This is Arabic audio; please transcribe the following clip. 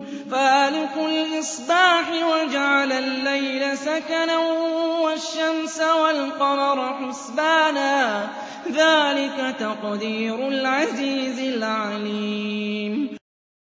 فالق الإصباح وجعل الليل سكنا والشمس والقمر حسبانا ذلك تقدير العزيز العليم